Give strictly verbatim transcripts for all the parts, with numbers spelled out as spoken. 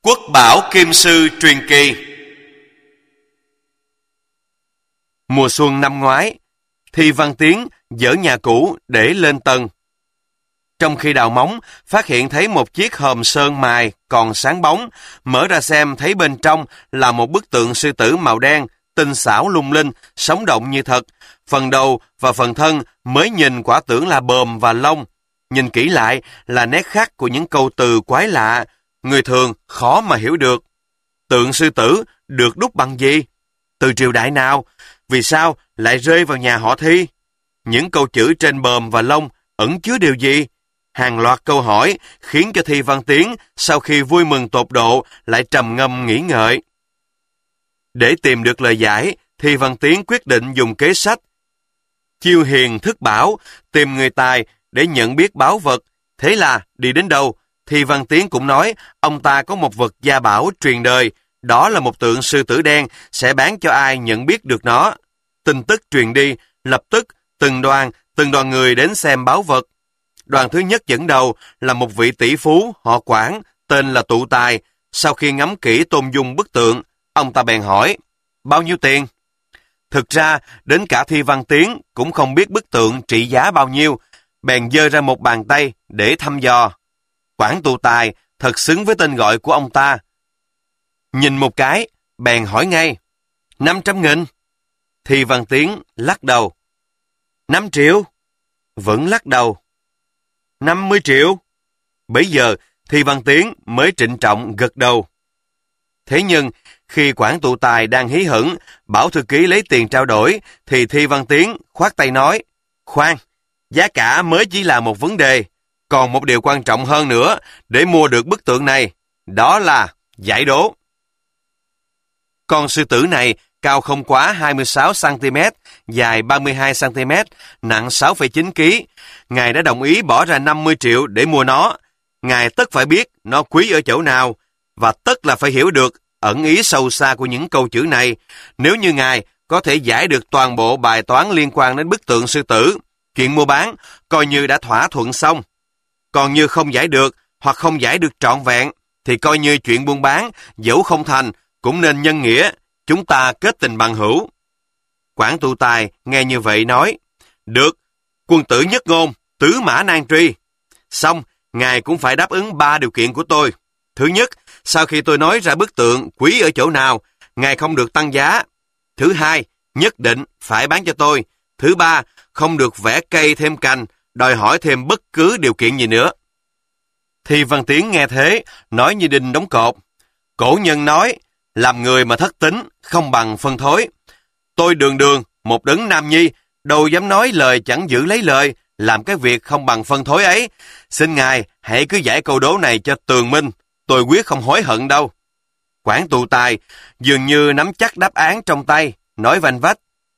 Quốc bảo Kim Sư truyền kỳ. Mùa xuân năm ngoái, Thi Văn Tiến dỡ nhà cũ để lên tầng. Trong khi đào móng, phát hiện thấy một chiếc hòm sơn mài còn sáng bóng, mở ra xem thấy bên trong là một bức tượng sư tử màu đen, tinh xảo lung linh, sống động như thật. Phần đầu và phần thân mới nhìn quả tưởng là bờm và lông. Nhìn kỹ lại là nét khắc của những câu từ quái lạ, người thường khó mà hiểu được. Tượng sư tử được đúc bằng gì? Từ triều đại nào? Vì sao lại rơi vào nhà họ Thi? Những câu chữ trên bờm và lông ẩn chứa điều gì? Hàng loạt câu hỏi khiến cho Thi Văn Tiến sau khi vui mừng tột độ lại trầm ngâm nghĩ ngợi. Để tìm được lời giải, Thi Văn Tiến quyết định dùng kế sách chiêu hiền thức bảo, tìm người tài để nhận biết báu vật. Thế là đi đến đâu, Thi Văn Tiến cũng nói ông ta có một vật gia bảo truyền đời, đó là một tượng sư tử đen, sẽ bán cho ai nhận biết được nó. Tin tức truyền đi, lập tức từng đoàn, từng đoàn người đến xem báu vật. Đoàn thứ nhất dẫn đầu là một vị tỷ phú họ Quản, tên là Tụ Tài. Sau khi ngắm kỹ tôn dung bức tượng, ông ta bèn hỏi, bao nhiêu tiền? Thực ra, đến cả Thi Văn Tiến cũng không biết bức tượng trị giá bao nhiêu, bèn giơ ra một bàn tay để thăm dò. Quản Tụ Tài thật xứng với tên gọi của ông ta. Nhìn một cái, bèn hỏi ngay, năm trăm nghìn. Thi Văn Tiến lắc đầu. Năm triệu? Vẫn lắc đầu. Năm mươi triệu? Bấy giờ, Thi Văn Tiến mới trịnh trọng gật đầu. Thế nhưng, khi Quản Tụ Tài đang hí hửng, bảo thư ký lấy tiền trao đổi, thì Thi Văn Tiến khoát tay nói, khoan, giá cả mới chỉ là một vấn đề, còn một điều quan trọng hơn nữa để mua được bức tượng này, đó là giải đố. Con sư tử này cao không quá hai mươi sáu xăng-ti-mét, dài ba mươi hai xăng-ti-mét, nặng sáu phẩy chín ki lô gam. Ngài đã đồng ý bỏ ra năm mươi triệu để mua nó. Ngài tất phải biết nó quý ở chỗ nào, và tất là phải hiểu được ẩn ý sâu xa của những câu chữ này. Nếu như Ngài có thể giải được toàn bộ bài toán liên quan đến bức tượng sư tử, chuyện mua bán coi như đã thỏa thuận xong. Còn như không giải được hoặc không giải được trọn vẹn, thì coi như chuyện buôn bán dẫu không thành cũng nên nhân nghĩa, chúng ta kết tình bằng hữu. Quản Tụ Tài nghe như vậy nói, được, quân tử nhất ngôn, tứ mã nan truy. Xong, Ngài cũng phải đáp ứng ba điều kiện của tôi. Thứ nhất, sau khi tôi nói ra bức tượng quý ở chỗ nào, Ngài không được tăng giá. Thứ hai, nhất định phải bán cho tôi. Thứ ba, không được vẽ cây thêm cành, đòi hỏi thêm bất cứ điều kiện gì nữa. Thi Văn Tiến nghe thế, nói như đinh đóng cột. Cổ nhân nói, làm người mà thất tính, không bằng phân thối. Tôi đường đường, một đấng nam nhi, đâu dám nói lời chẳng giữ lấy lời, làm cái việc không bằng phân thối ấy. Xin Ngài hãy cứ giải câu đố này cho tường minh, tôi quyết không hối hận đâu. Quản Tụ Tài dường như nắm chắc đáp án trong tay, nói vanh vách.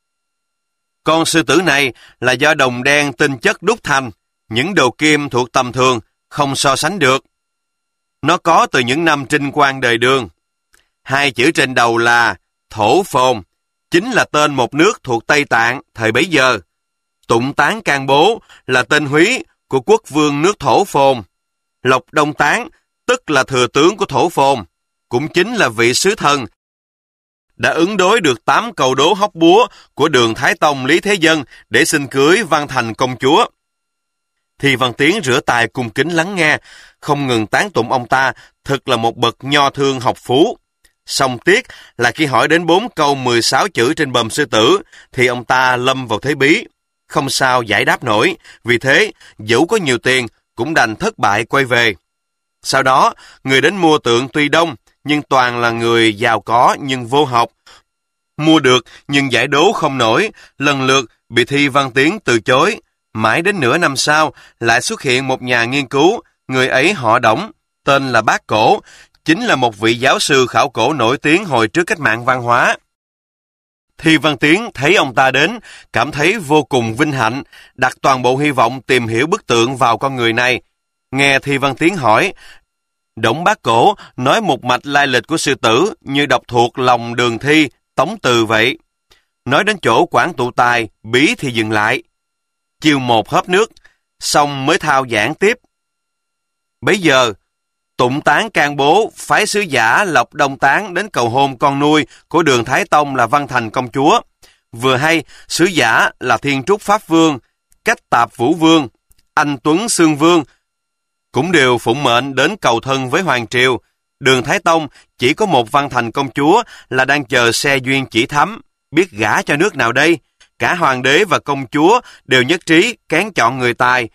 Con sư tử này là do đồng đen tinh chất đúc thành, những đồ kim thuộc tầm thường, không so sánh được. Nó có từ những năm trinh quang đời Đường. Hai chữ trên đầu là Thổ Phồn, chính là tên một nước thuộc Tây Tạng thời bấy giờ. Tụng Tán Can Bố là tên húy của quốc vương nước Thổ Phồn. Lộc Đông Tán, tức là thừa tướng của Thổ Phồn, cũng chính là vị sứ thần đã ứng đối được tám câu đố hóc búa của Đường Thái Tông Lý Thế Dân để xin cưới Văn Thành công chúa. Thi Văn Tiến rửa tài cung kính lắng nghe, không ngừng tán tụng ông ta, thật là một bậc nho thương học phú. Song tiếc là khi hỏi đến bốn câu mười sáu chữ trên bờm sư tử, thì ông ta lâm vào thế bí, không sao giải đáp nổi, vì thế, dẫu có nhiều tiền, cũng đành thất bại quay về. Sau đó, người đến mua tượng tuy đông, nhưng toàn là người giàu có nhưng vô học. Mua được nhưng giải đố không nổi, lần lượt bị Thi Văn Tiến từ chối. Mãi đến nửa năm sau, lại xuất hiện một nhà nghiên cứu, người ấy họ Đổng, tên là Bác Cổ, chính là một vị giáo sư khảo cổ nổi tiếng hồi trước cách mạng văn hóa. Thi Văn Tiến thấy ông ta đến, cảm thấy vô cùng vinh hạnh, đặt toàn bộ hy vọng tìm hiểu bức tượng vào con người này. Nghe Thi Văn Tiến hỏi, Đổng Bác Cổ nói một mạch lai lịch của sư tử như đọc thuộc lòng Đường Thi, Tống Từ vậy. Nói đến chỗ Quản Tụ Tài, bí thì dừng lại. Chiều một hớp nước, xong mới thao giảng tiếp. Bấy giờ, Tụng Tán can bố phái sứ giả Lộc Đông Tán đến cầu hôn con nuôi của Đường Thái Tông là Văn Thành công chúa. Vừa hay, sứ giả là Thiên Trúc Pháp Vương, Cách Tạp Vũ Vương, Anh Tuấn Xương Vương cũng đều phụng mệnh đến cầu thân với Hoàng Triều. Đường Thái Tông chỉ có một Văn Thành công chúa là đang chờ xe duyên chỉ thắm, biết gả cho nước nào đây. Cả hoàng đế và công chúa đều nhất trí kén chọn người tài.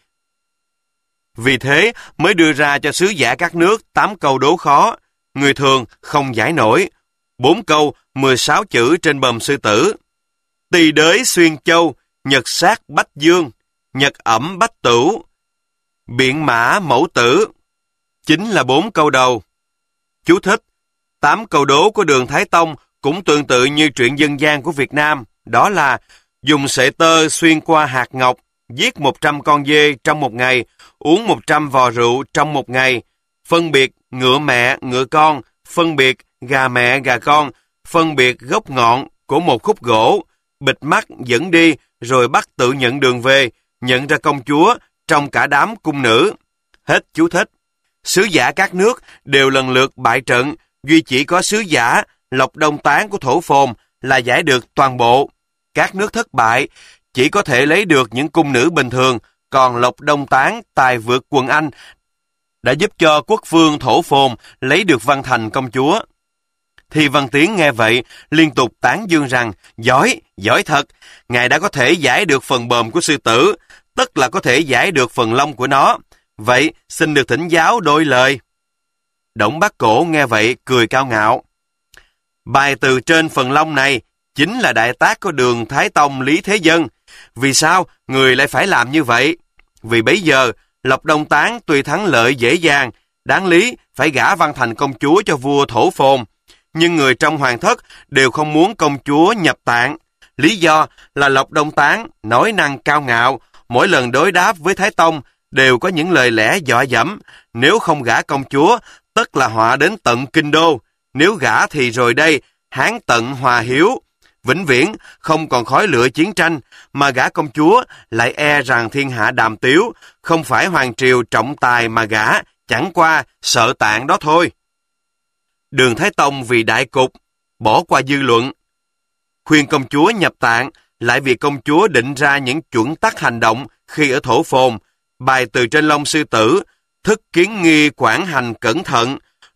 Vì thế mới đưa ra cho sứ giả các nước tám câu đố khó, người thường không giải nổi. Bốn câu, mười sáu chữ trên bờm sư tử. Tỳ đới xuyên châu, nhật sát bách dương, nhật ẩm bách tửu, biện mã mẫu tử. Chính là bốn câu đầu. Chú thích: tám câu đố của Đường Thái Tông cũng tương tự như truyện dân gian của Việt Nam, đó là dùng sợi tơ xuyên qua hạt ngọc, giết một trăm con dê trong một ngày, uống một trăm vò rượu trong một ngày, phân biệt ngựa mẹ, ngựa con, phân biệt gà mẹ, gà con, phân biệt gốc ngọn của một khúc gỗ, bịt mắt dẫn đi rồi bắt tự nhận đường về, nhận ra công chúa trong cả đám cung nữ. Hết chú thích. Sứ giả các nước đều lần lượt bại trận, duy chỉ có sứ giả Lộc Đông Tán của Thổ Phồn là giải được toàn bộ. Các nước thất bại chỉ có thể lấy được những cung nữ bình thường, còn Lộc Đông Tán tài vượt quần Anh đã giúp cho quốc vương Thổ Phồn lấy được Văn Thành công chúa. Thi Văn Tiến nghe vậy liên tục tán dương rằng giỏi, giỏi thật, ngài đã có thể giải được phần bờm của sư tử, tức là có thể giải được phần lông của nó. Vậy xin được thỉnh giáo đôi lời. Đổng Bát Cổ nghe vậy cười cao ngạo. Bài từ trên phần lông này chính là đại tác của Đường Thái Tông Lý Thế Dân. Vì sao người lại phải làm như vậy? Vì bấy giờ Lộc Đông Tán tuy thắng lợi dễ dàng, đáng lý phải gả Văn Thành công chúa cho vua Thổ Phồn, nhưng người trong hoàng thất đều không muốn công chúa nhập tạng. Lý do là Lộc Đông Tán nói năng cao ngạo, mỗi lần đối đáp với Thái Tông đều có những lời lẽ dọa dẫm. Nếu không gả công chúa, tất là họa đến tận kinh đô. Nếu gả thì rồi đây, Hán tận hòa hiếu, vĩnh viễn không còn khói lửa chiến tranh, mà gả công chúa lại e rằng thiên hạ đàm tiếu, không phải hoàng triều trọng tài mà gả, chẳng qua sợ tạng đó thôi. Đường Thái Tông vì đại cục, bỏ qua dư luận, khuyên công chúa nhập tạng, lại vì công chúa định ra những chuẩn tắc hành động khi ở Thổ Phồn, bài từ trên lông sư tử, thức kiến nghi quản hành cẩn thận,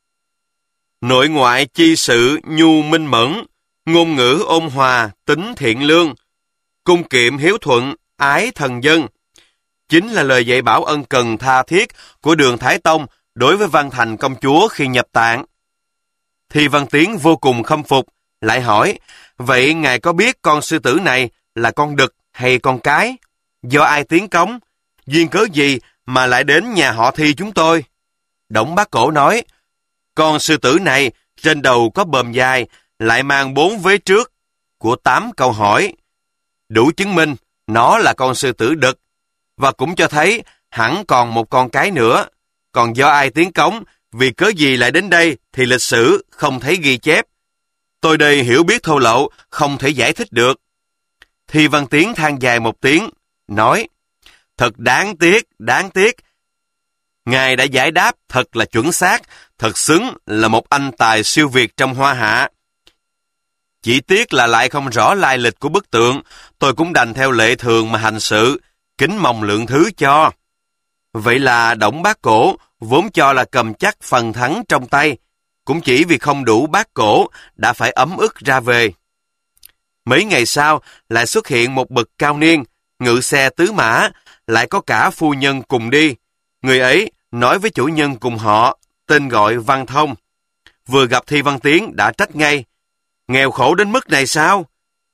nội ngoại chi sự nhu minh mẫn, ngôn ngữ ôn hòa, tính thiện lương, cung kiệm hiếu thuận, ái thần dân. Chính là lời dạy bảo ân cần tha thiết của Đường Thái Tông đối với Văn Thành công chúa khi nhập tạng. Thi Văn Tiến vô cùng khâm phục, lại hỏi, vậy ngài có biết con sư tử này là con đực hay con cái? Do ai tiến cống? Duyên cớ gì mà lại đến nhà họ Thi chúng tôi? Đổng Bát Cổ nói, con sư tử này trên đầu có bờm dài, lại mang bốn vế trước của tám câu hỏi, đủ chứng minh nó là con sư tử đực, và cũng cho thấy hẳn còn một con cái nữa. Còn do ai tiến cống, vì cớ gì lại đến đây thì lịch sử không thấy ghi chép. Tôi đây hiểu biết thô lậu, không thể giải thích được. Thi Văn Tiến than dài một tiếng, nói, thật đáng tiếc, đáng tiếc. Ngài đã giải đáp thật là chuẩn xác, thật xứng là một anh tài siêu việt trong hoa hạ. Chỉ tiếc là lại không rõ lai lịch của bức tượng, tôi cũng đành theo lệ thường mà hành sự, kính mong lượng thứ cho. Vậy là Đổng Bát Cổ vốn cho là cầm chắc phần thắng trong tay, cũng chỉ vì không đủ bát cổ đã phải ấm ức ra về. Mấy ngày sau lại xuất hiện một bậc cao niên, ngự xe tứ mã, lại có cả phu nhân cùng đi. Người ấy nói với chủ nhân cùng họ, tên gọi Văn Thông. Vừa gặp Thi Văn Tiến đã trách ngay, nghèo khổ đến mức này sao?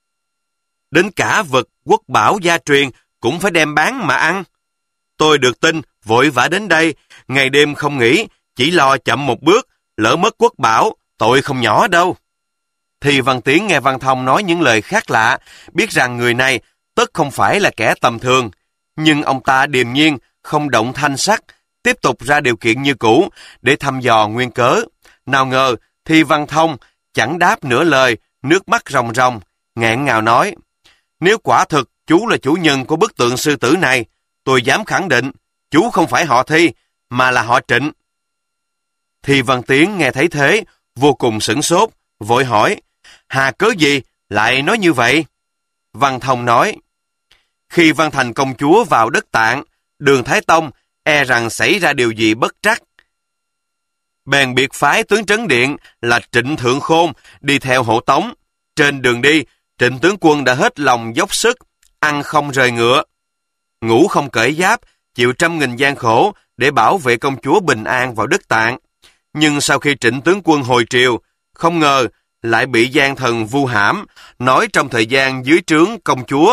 Đến cả vật quốc bảo gia truyền cũng phải đem bán mà ăn. Tôi được tin, vội vã đến đây, ngày đêm không nghỉ, chỉ lo chậm một bước, lỡ mất quốc bảo, tội không nhỏ đâu. Thi Văn Tiến nghe Văn Thông nói những lời khác lạ, biết rằng người này tất không phải là kẻ tầm thường. Nhưng ông ta điềm nhiên, không động thanh sắc, tiếp tục ra điều kiện như cũ để thăm dò nguyên cớ. Nào ngờ, Thi Văn Thông chẳng đáp nửa lời, nước mắt ròng ròng, nghẹn ngào nói, nếu quả thực chú là chủ nhân của bức tượng sư tử này, tôi dám khẳng định, chú không phải họ Thi, mà là họ Trịnh. Thì Văn Tiến nghe thấy thế, vô cùng sửng sốt, vội hỏi, hà cớ gì lại nói như vậy? Văn Thông nói, khi Văn Thành công chúa vào đất Tạng, Đường Thái Tông e rằng xảy ra điều gì bất trắc. Bèn biệt phái tướng trấn điện là Trịnh Thượng Khôn đi theo hộ tống. Trên đường đi, Trịnh tướng quân đã hết lòng dốc sức, ăn không rời ngựa, ngủ không cởi giáp, chịu trăm nghìn gian khổ để bảo vệ công chúa bình an vào đất Tạng. Nhưng sau khi Trịnh tướng quân hồi triều, không ngờ lại bị gian thần vu hãm, nói trong thời gian dưới trướng công chúa,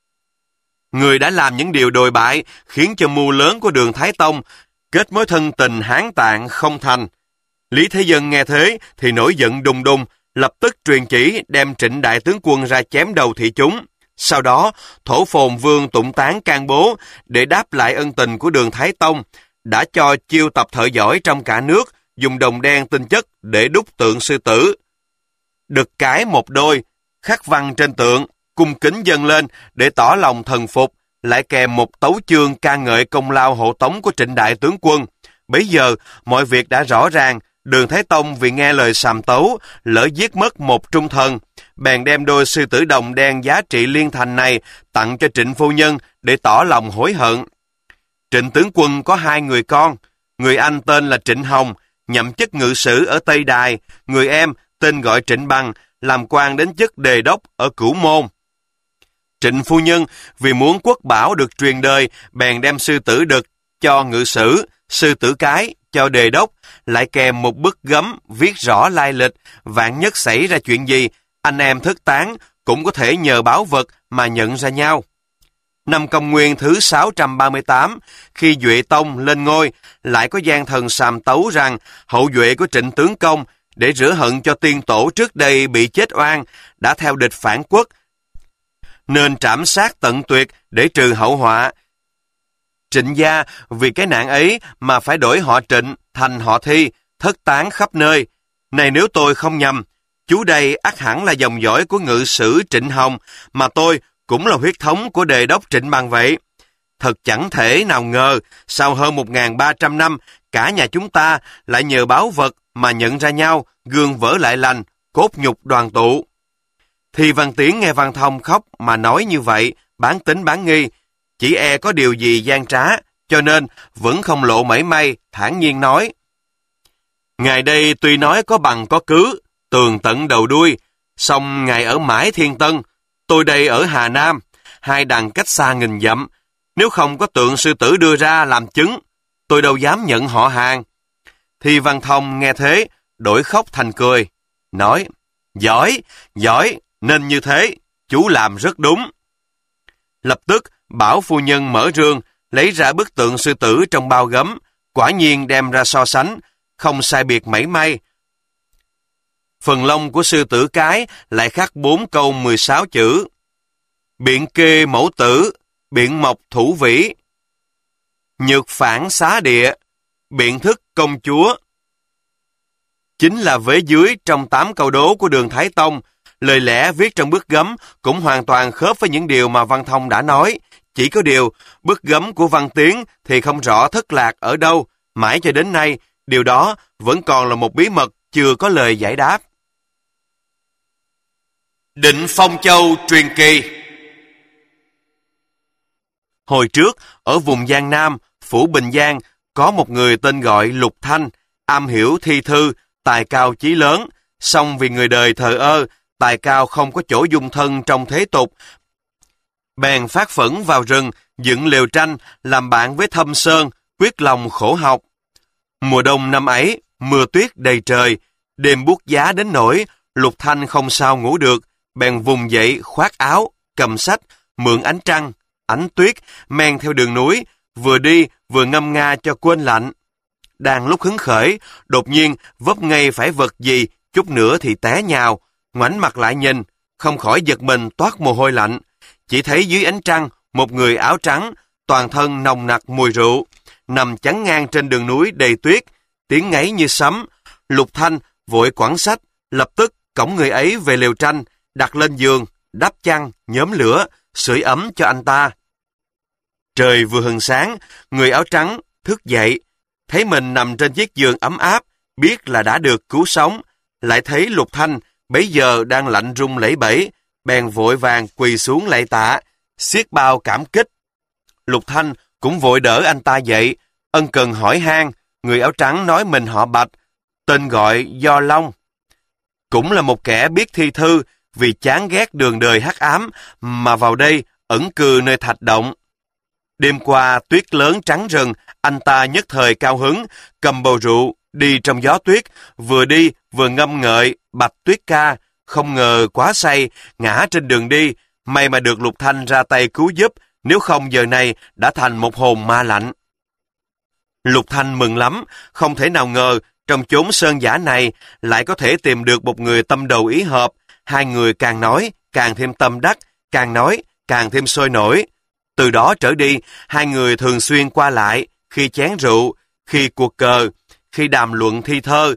người đã làm những điều đồi bại khiến cho mưu lớn của Đường Thái Tông kết mối thân tình Hán Tạng không thành. Lý Thế Dân nghe thế thì nổi giận đùng đùng, lập tức truyền chỉ đem Trịnh đại tướng quân ra chém đầu thị chúng. Sau đó, Thổ Phồn Vương tụng tán can bố để đáp lại ân tình của Đường Thái Tông, đã cho chiêu tập thợ giỏi trong cả nước dùng đồng đen tinh chất để đúc tượng sư tử. Đực cái một đôi, khắc văn trên tượng, cung kính dâng lên để tỏ lòng thần phục, lại kèm một tấu chương ca ngợi công lao hộ tống của Trịnh đại tướng quân. Bấy giờ, mọi việc đã rõ ràng. Đường Thái Tông vì nghe lời sàm tấu, lỡ giết mất một trung thần, bèn đem đôi sư tử đồng đen giá trị liên thành này tặng cho Trịnh phu nhân để tỏ lòng hối hận. Trịnh tướng quân có hai người con, người anh tên là Trịnh Hồng, nhậm chức ngự sử ở Tây Đài, người em tên gọi Trịnh Bằng, làm quan đến chức đề đốc ở Cửu Môn. Trịnh phu nhân vì muốn quốc bảo được truyền đời, bèn đem sư tử đực cho ngự sử, sư tử cái cho đề đốc, lại kèm một bức gấm viết rõ lai lịch, vạn nhất xảy ra chuyện gì, anh em thất tán cũng có thể nhờ báo vật mà nhận ra nhau. Năm Công Nguyên thứ sáu trăm ba mươi tám, khi Duệ Tông lên ngôi, lại có gian thần sàm tấu rằng hậu duệ của Trịnh tướng công để rửa hận cho tiên tổ trước đây bị chết oan, đã theo địch phản quốc, nên trảm sát tận tuyệt để trừ hậu họa. Trịnh gia vì cái nạn ấy mà phải đổi họ Trịnh thành họ Thi, thất tán khắp nơi. Này nếu tôi không nhầm, chú đây ắt hẳn là dòng dõi của ngự sử Trịnh Hồng, mà tôi cũng là huyết thống của đề đốc Trịnh Bằng vậy. Thật chẳng thể nào ngờ, sau hơn một nghìn ba trăm năm, cả nhà chúng ta lại nhờ báo vật mà nhận ra nhau, gương vỡ lại lành, cốt nhục đoàn tụ. Thì Văn Tiến nghe Văn Thông khóc mà nói như vậy, bán tính bán nghi, chỉ e có điều gì gian trá, cho nên vẫn không lộ mảy may, thản nhiên nói. Ngài đây tuy nói có bằng có cứ, tường tận đầu đuôi, song ngài ở mãi Thiên Tân, tôi đây ở Hà Nam, hai đằng cách xa nghìn dặm, nếu không có tượng sư tử đưa ra làm chứng, tôi đâu dám nhận họ hàng. Thì Văn Thông nghe thế, đổi khóc thành cười, nói, giỏi, giỏi, nên như thế, chú làm rất đúng. Lập tức, bảo phu nhân mở rương, lấy ra bức tượng sư tử trong bao gấm, quả nhiên đem ra so sánh, không sai biệt mảy may. Phần lông của sư tử cái lại khắc bốn câu mười sáu chữ. Biện kê mẫu tử, biện mộc thủ vĩ, nhược phản xá địa, biện thức công chúa. Chính là vế dưới trong tám câu đố của Đường Thái Tông. Lời lẽ viết trong bức gấm cũng hoàn toàn khớp với những điều mà Văn Thông đã nói. Chỉ có điều, bức gấm của Văn Tiến thì không rõ thất lạc ở đâu. Mãi cho đến nay, điều đó vẫn còn là một bí mật chưa có lời giải đáp. Định Phong Châu truyền kỳ. Hồi trước, ở vùng Giang Nam, phủ Bình Giang, có một người tên gọi Lục Thanh, am hiểu thi thư, tài cao chí lớn, song vì người đời thờ ơ, tài cao không có chỗ dung thân trong thế tục. Bèn phát phẫn vào rừng, dựng lều tranh, làm bạn với Thâm Sơn, quyết lòng khổ học. Mùa đông năm ấy, mưa tuyết đầy trời, đêm buốt giá đến nỗi, Lục Thanh không sao ngủ được, bèn vùng dậy khoác áo, cầm sách, mượn ánh trăng, ánh tuyết, men theo đường núi, vừa đi vừa ngâm nga cho quên lạnh. Đang lúc hứng khởi, đột nhiên vấp ngay phải vật gì, chút nữa thì té nhào, ngoảnh mặt lại nhìn, không khỏi giật mình toát mồ hôi lạnh. Chỉ thấy dưới ánh trăng, một người áo trắng, toàn thân nồng nặc mùi rượu, nằm chắn ngang trên đường núi đầy tuyết, tiếng ngáy như sấm. Lục Thanh vội quẳng sách, lập tức cõng người ấy về lều tranh, đặt lên giường, đắp chăn, nhóm lửa, sưởi ấm cho anh ta. Trời vừa hừng sáng, người áo trắng thức dậy, thấy mình nằm trên chiếc giường ấm áp, biết là đã được cứu sống, lại thấy Lục Thanh bấy giờ đang lạnh run lẩy bẩy, bèn vội vàng quỳ xuống lạy tạ, xiết bao cảm kích. Lục Thanh cũng vội đỡ anh ta dậy, ân cần hỏi han. Người áo trắng nói mình họ Bạch, tên gọi Do Long, cũng là một kẻ biết thi thư, vì chán ghét đường đời hắc ám mà vào đây ẩn cư nơi thạch động. Đêm qua tuyết lớn trắng rừng, anh ta nhất thời cao hứng, cầm bầu rượu đi trong gió tuyết, vừa đi vừa ngâm ngợi Bạch Tuyết ca, không ngờ quá say, ngã trên đường đi, may mà được Lục Thanh ra tay cứu giúp, nếu không giờ này đã thành một hồn ma lạnh. Lục Thanh mừng lắm, không thể nào ngờ trong chốn sơn dã này lại có thể tìm được một người tâm đầu ý hợp. Hai người càng nói càng thêm tâm đắc, càng nói càng thêm sôi nổi. Từ đó trở đi, hai người thường xuyên qua lại, khi chén rượu, khi cuộc cờ, khi đàm luận thi thơ,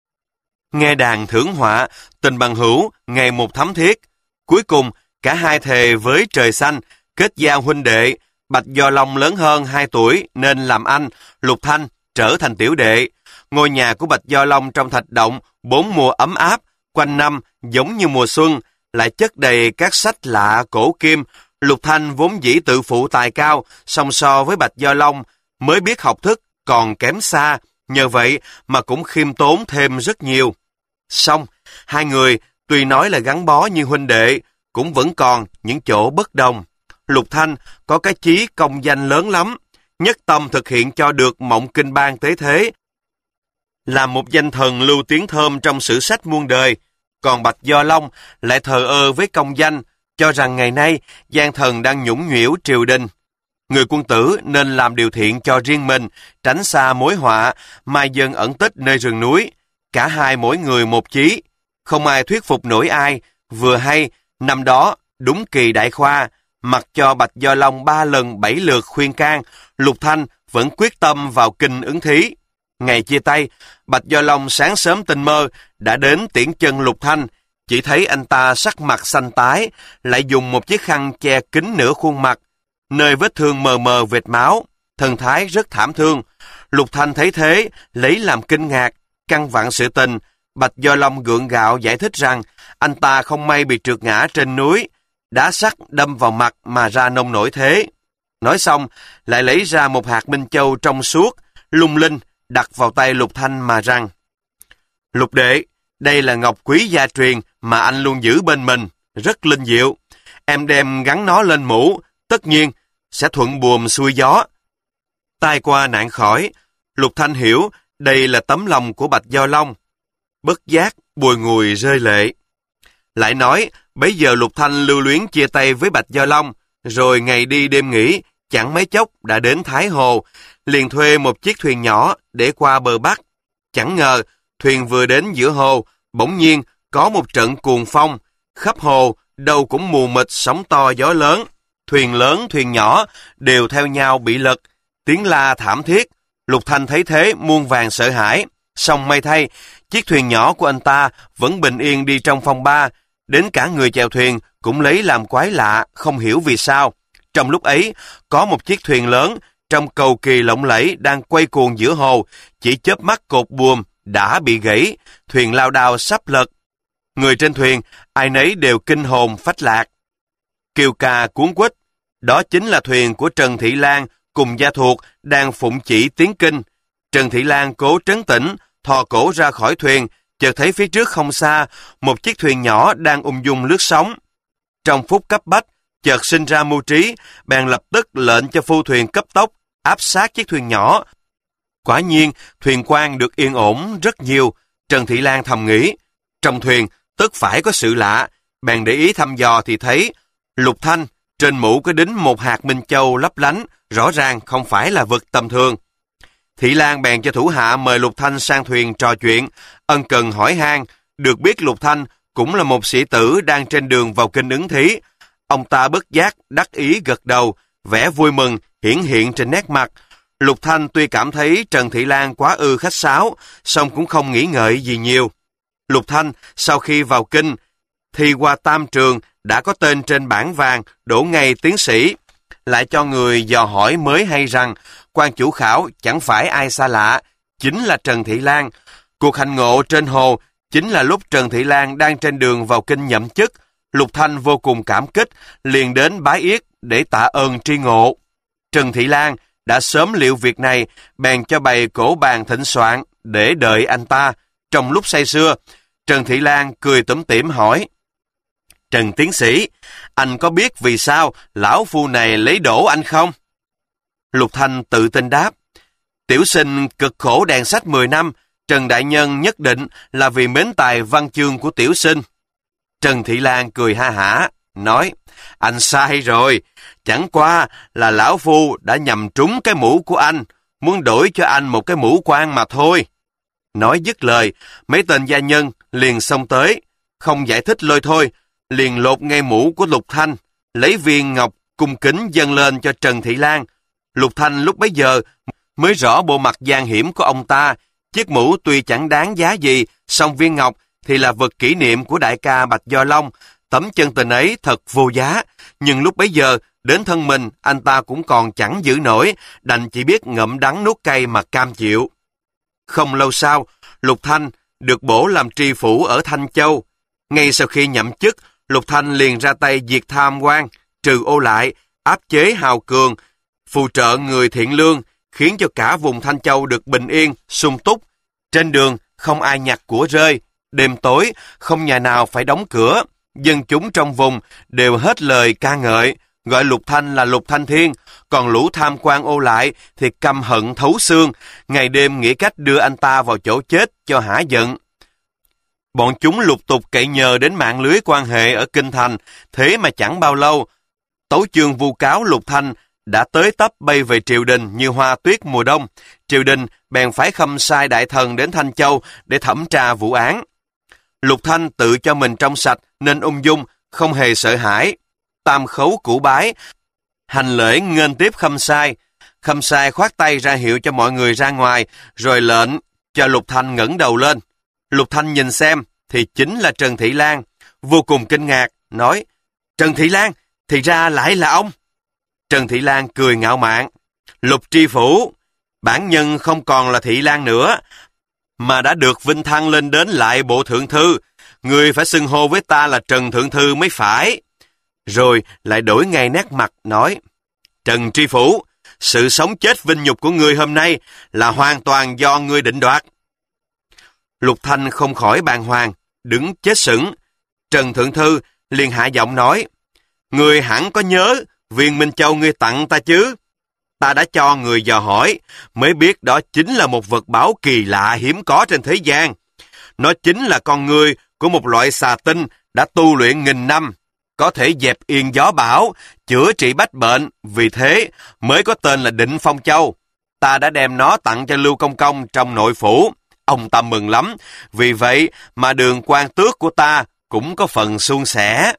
nghe đàn thưởng họa, tình bằng hữu ngày một thắm thiết. Cuối cùng, cả hai thề với trời xanh, kết giao huynh đệ. Bạch Do Long lớn hơn hai tuổi nên làm anh, Lục Thanh trở thành tiểu đệ. Ngôi nhà của Bạch Do Long trong thạch động bốn mùa ấm áp, quanh năm giống như mùa xuân, lại chất đầy các sách lạ cổ kim. Lục Thanh vốn dĩ tự phụ tài cao, song so với Bạch Do Long mới biết học thức còn kém xa, nhờ vậy mà cũng khiêm tốn thêm rất nhiều. Song hai người tuy nói là gắn bó như huynh đệ, cũng vẫn còn những chỗ bất đồng. Lục Thanh có cái chí công danh lớn lắm, nhất tâm thực hiện cho được mộng kinh ban tế thế, làm một danh thần lưu tiếng thơm trong sử sách muôn đời. Còn Bạch Do Long lại thờ ơ với công danh, cho rằng ngày nay gian thần đang nhũng nhẽo triều đình. Người quân tử nên làm điều thiện cho riêng mình, tránh xa mối họa, mai dân ẩn tích nơi rừng núi. Cả hai mỗi người một chí, không ai thuyết phục nổi ai. Vừa hay, năm đó, đúng kỳ đại khoa, mặc cho Bạch Do Long ba lần bảy lượt khuyên can, Lục Thanh vẫn quyết tâm vào kinh ứng thí. Ngày chia tay, Bạch Do Long sáng sớm tinh mơ đã đến tiễn chân Lục Thanh, chỉ thấy anh ta sắc mặt xanh tái, lại dùng một chiếc khăn che kín nửa khuôn mặt, nơi vết thương mờ mờ vệt máu, thần thái rất thảm thương. Lục Thanh thấy thế, lấy làm kinh ngạc, căn vặn sự tình. Bạch Do Long gượng gạo giải thích rằng anh ta không may bị trượt ngã trên núi, đá sắt đâm vào mặt mà ra nông nổi thế. Nói xong, lại lấy ra một hạt minh châu trong suốt, lung linh, đặt vào tay Lục Thanh mà rằng: Lục đệ, đây là ngọc quý gia truyền mà anh luôn giữ bên mình, rất linh diệu. Em đem gắn nó lên mũ, tất nhiên sẽ thuận buồm xuôi gió. Tai qua nạn khỏi, Lục Thanh hiểu đây là tấm lòng của Bạch Do Long. Bất giác, bùi ngùi rơi lệ. Lại nói, bấy giờ Lục Thanh lưu luyến chia tay với Bạch Do Long, rồi ngày đi đêm nghỉ, chẳng mấy chốc đã đến Thái Hồ, liền thuê một chiếc thuyền nhỏ để qua bờ Bắc. Chẳng ngờ, thuyền vừa đến giữa hồ, bỗng nhiên có một trận cuồng phong, khắp hồ đâu cũng mù mịt sóng to gió lớn, thuyền lớn thuyền nhỏ đều theo nhau bị lật, tiếng la thảm thiết. Lục Thanh thấy thế muôn vàn sợ hãi, song may thay, chiếc thuyền nhỏ của anh ta vẫn bình yên đi trong phong ba, đến cả người chèo thuyền cũng lấy làm quái lạ, không hiểu vì sao. Trong lúc ấy, có một chiếc thuyền lớn trong cầu kỳ lộng lẫy đang quay cuồng giữa hồ, chỉ chớp mắt cột buồm đã bị gãy, thuyền lao đao sắp lật. Người trên thuyền ai nấy đều kinh hồn phách lạc, kêu ca cuống quýt. Đó chính là thuyền của Trần Thị Lan cùng gia thuộc đang phụng chỉ tiến kinh. Trần Thị Lan cố trấn tĩnh, thò cổ ra khỏi thuyền, chợt thấy phía trước không xa một chiếc thuyền nhỏ đang ung dung lướt sóng. Trong phút cấp bách, chợt sinh ra mưu trí, bèn lập tức lệnh cho phu thuyền cấp tốc áp sát chiếc thuyền nhỏ. Quả nhiên, thuyền quan được yên ổn rất nhiều. Trần Thị Lan thầm nghĩ, trong thuyền tất phải có sự lạ, bèn để ý thăm dò thì thấy Lục Thanh trên mũ có đính một hạt minh châu lấp lánh, rõ ràng không phải là vật tầm thường. Thị Lan bèn cho thủ hạ mời Lục Thanh sang thuyền trò chuyện, ân cần hỏi han. Được biết Lục Thanh cũng là một sĩ tử đang trên đường vào kinh ứng thí. Ông ta bất giác đắc ý gật đầu, vẻ vui mừng hiển hiện trên nét mặt. Lục Thanh tuy cảm thấy Trần Thị Lan quá ư khách sáo, song cũng không nghĩ ngợi gì nhiều. Lục Thanh sau khi vào kinh, thi qua tam trường đã có tên trên bảng vàng, đỗ ngay tiến sĩ. Lại cho người dò hỏi mới hay rằng quan chủ khảo chẳng phải ai xa lạ, chính là Trần Thị Lan. Cuộc hành ngộ trên hồ chính là lúc Trần Thị Lan đang trên đường vào kinh nhậm chức. Lục Thanh vô cùng cảm kích, liền đến bái yết để tạ ơn tri ngộ. Trần Thị Lan đã sớm liệu việc này, bèn cho bày cổ bàn thịnh soạn để đợi anh ta. Trong lúc say sưa, Trần Thị Lan cười tủm tỉm hỏi: Trần tiến sĩ, anh có biết vì sao lão phu này lấy đổ anh không? Lục Thanh tự tin đáp: Tiểu sinh cực khổ đèn sách mười năm, Trần đại nhân nhất định là vì mến tài văn chương của tiểu sinh. Trần Thị Lan cười ha hả, nói: Anh sai rồi, chẳng qua là lão phu đã nhầm trúng cái mũ của anh, muốn đổi cho anh một cái mũ quan mà thôi. Nói dứt lời, mấy tên gia nhân liền xông tới, không giải thích lôi thôi, liền lột ngay mũ của Lục Thanh, lấy viên ngọc cung kính dâng lên cho Trần Thị Lan. Lục Thanh lúc bấy giờ mới rõ bộ mặt gian hiểm của ông ta. Chiếc mũ tuy chẳng đáng giá gì, song viên ngọc thì là vật kỷ niệm của đại ca Bạch Do Long. Tấm chân tình ấy thật vô giá, nhưng lúc bấy giờ đến thân mình anh ta cũng còn chẳng giữ nổi, đành chỉ biết ngậm đắng nuốt cay mà cam chịu. Không lâu sau, Lục Thanh được bổ làm tri phủ ở Thanh Châu. Ngay sau khi nhậm chức, Lục Thanh liền ra tay diệt tham quan, trừ ô lại, áp chế hào cường, phù trợ người thiện lương, khiến cho cả vùng Thanh Châu được bình yên, sung túc. Trên đường không ai nhặt của rơi, đêm tối không nhà nào phải đóng cửa. Dân chúng trong vùng đều hết lời ca ngợi, gọi Lục Thanh là Lục Thanh Thiên, còn lũ tham quan ô lại thì căm hận thấu xương, ngày đêm nghĩ cách đưa anh ta vào chỗ chết cho hả giận. Bọn chúng lục tục cậy nhờ đến mạng lưới quan hệ ở kinh thành, thế mà chẳng bao lâu, tấu chương vu cáo Lục Thanh đã tới tấp bay về triều đình như hoa tuyết mùa đông. Triều đình bèn phái khâm sai đại thần đến Thanh Châu để thẩm tra vụ án. Lục Thanh tự cho mình trong sạch nên ung dung, không hề sợ hãi. Tam khấu củ bái, hành lễ nghênh tiếp khâm sai. Khâm sai khoát tay ra hiệu cho mọi người ra ngoài, rồi lệnh cho Lục Thanh ngẩng đầu lên. Lục Thanh nhìn xem thì chính là Trần Thị Lan, vô cùng kinh ngạc, nói: Trần Thị Lan, thì ra lại là ông. Trần Thị Lan cười ngạo mạn: Lục tri phủ, bản nhân không còn là Thị Lan nữa, mà đã được vinh thăng lên đến lại bộ thượng thư. Người phải xưng hô với ta là Trần thượng thư mới phải. Rồi lại đổi ngay nét mặt, nói: Trần tri phủ, sự sống chết vinh nhục của ngươi hôm nay là hoàn toàn do ngươi định đoạt. Lục Thanh không khỏi bàng hoàng, đứng chết sững. Trần thượng thư liền hạ giọng nói: Ngươi hẳn có nhớ viên Minh Châu ngươi tặng ta chứ? Ta đã cho người dò hỏi, mới biết đó chính là một vật báu kỳ lạ hiếm có trên thế gian. Nó chính là con người của một loại xà tinh đã tu luyện nghìn năm, có thể dẹp yên gió bão, chữa trị bách bệnh, vì thế mới có tên là Định Phong Châu. Ta đã đem nó tặng cho Lưu Công Công trong nội phủ. Ông ta mừng lắm, vì vậy mà đường quan tước của ta cũng có phần suôn sẻ.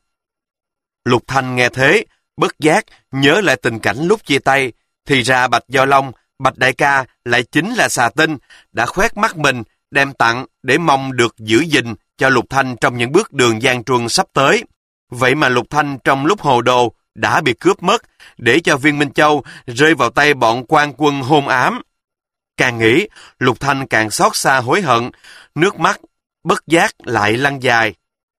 Lục Thanh nghe thế, bất giác nhớ lại tình cảnh lúc chia tay, thì ra Bạch Do Long, Bạch đại ca lại chính là xà tinh đã khoét mắt mình, đem tặng để mong được giữ gìn cho Lục Thanh trong những bước đường gian truân sắp tới. Vậy mà Lục Thanh trong lúc hồ đồ đã bị cướp mất, để cho viên Minh Châu rơi vào tay bọn quan quân hôn ám. Càng nghĩ, Lục Thanh càng xót xa hối hận, nước mắt bất giác lại lăn dài.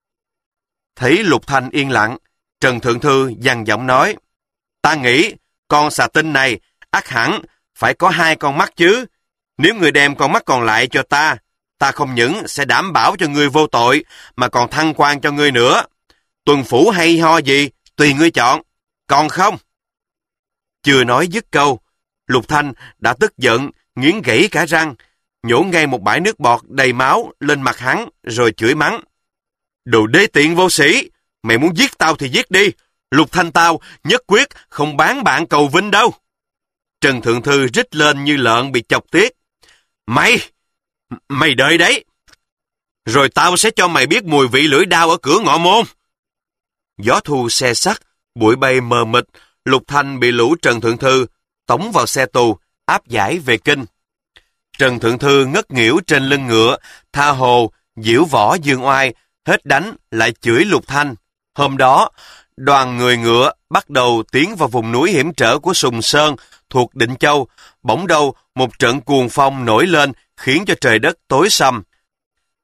Thấy Lục Thanh yên lặng, Trần thượng thư dằn giọng nói: Ta nghĩ con xà tinh này ắt hẳn phải có hai con mắt chứ. Nếu người đem con mắt còn lại cho ta, ta không những sẽ đảm bảo cho ngươi vô tội, mà còn thăng quan cho ngươi nữa. Tuần phủ hay ho gì, tùy ngươi chọn, còn không? Chưa nói dứt câu, Lục Thanh đã tức giận, nghiến gãy cả răng, nhổ ngay một bãi nước bọt đầy máu lên mặt hắn, rồi chửi mắng: Đồ đê tiện vô sĩ, mày muốn giết tao thì giết đi, Lục Thanh tao nhất quyết không bán bạn cầu vinh đâu. Trần thượng thư rít lên như lợn bị chọc tiết: Mày, mày đợi đấy, rồi tao sẽ cho mày biết mùi vị lưỡi đao ở cửa ngọ môn. Gió thu xe sắt, bụi bay mờ mịt, Lục Thanh bị lũ Trần thượng thư tống vào xe tù, áp giải về kinh. Trần thượng thư ngất nghỉu trên lưng ngựa, tha hồ diễu võ dương oai, hết đánh lại chửi Lục Thanh. Hôm đó, đoàn người ngựa bắt đầu tiến vào vùng núi hiểm trở của Sùng Sơn thuộc Định Châu. Bỗng đâu một trận cuồng phong nổi lên, khiến cho trời đất tối sầm.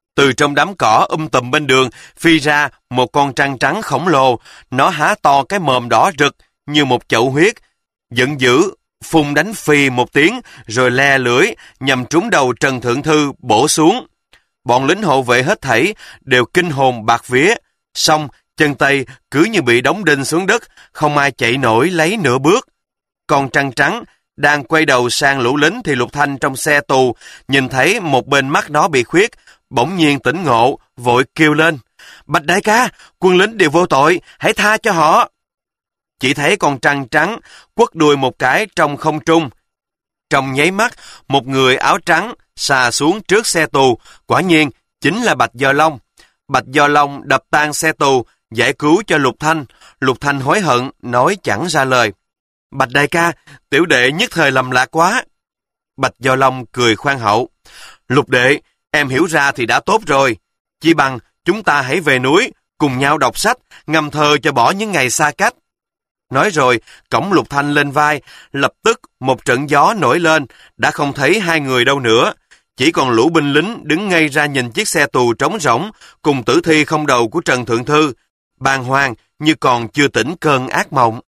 Từ trong đám cỏ um tùm bên đường phi ra một con trăng trắng khổng lồ, nó há to cái mồm đỏ rực như một chậu huyết, giận dữ phun đánh phì một tiếng rồi le lưỡi nhằm trúng đầu Trần Thượng Thư bổ xuống. Bọn lính hộ vệ hết thảy đều kinh hồn bạt vía, xong chân tay cứ như bị đóng đinh xuống đất, không ai chạy nổi lấy nửa bước. Con trăng trắng đang quay đầu sang lũ lính thì Lục Thanh trong xe tù nhìn thấy một bên mắt nó bị khuyết, bỗng nhiên tỉnh ngộ, vội kêu lên: Bạch đại ca, quân lính đều vô tội, hãy tha cho họ. Chỉ thấy con trăng trắng quất đuôi một cái trong không trung. Trong nháy mắt, một người áo trắng xà xuống trước xe tù, quả nhiên chính là Bạch Giò Long. Bạch Giò Long đập tan xe tù, giải cứu cho Lục Thanh. Lục Thanh hối hận, nói chẳng ra lời. Bạch đại ca, tiểu đệ nhất thời lầm lạc quá. Bạch Giò Long cười khoan hậu. Lục đệ, em hiểu ra thì đã tốt rồi. Chỉ bằng chúng ta hãy về núi, cùng nhau đọc sách, ngâm thơ cho bỏ những ngày xa cách. Nói rồi, cõng Lục Thanh lên vai, lập tức một trận gió nổi lên, đã không thấy hai người đâu nữa. Chỉ còn lũ binh lính đứng ngây ra nhìn chiếc xe tù trống rỗng, cùng tử thi không đầu của Trần Thượng Thư, bàng hoàng như còn chưa tỉnh cơn ác mộng.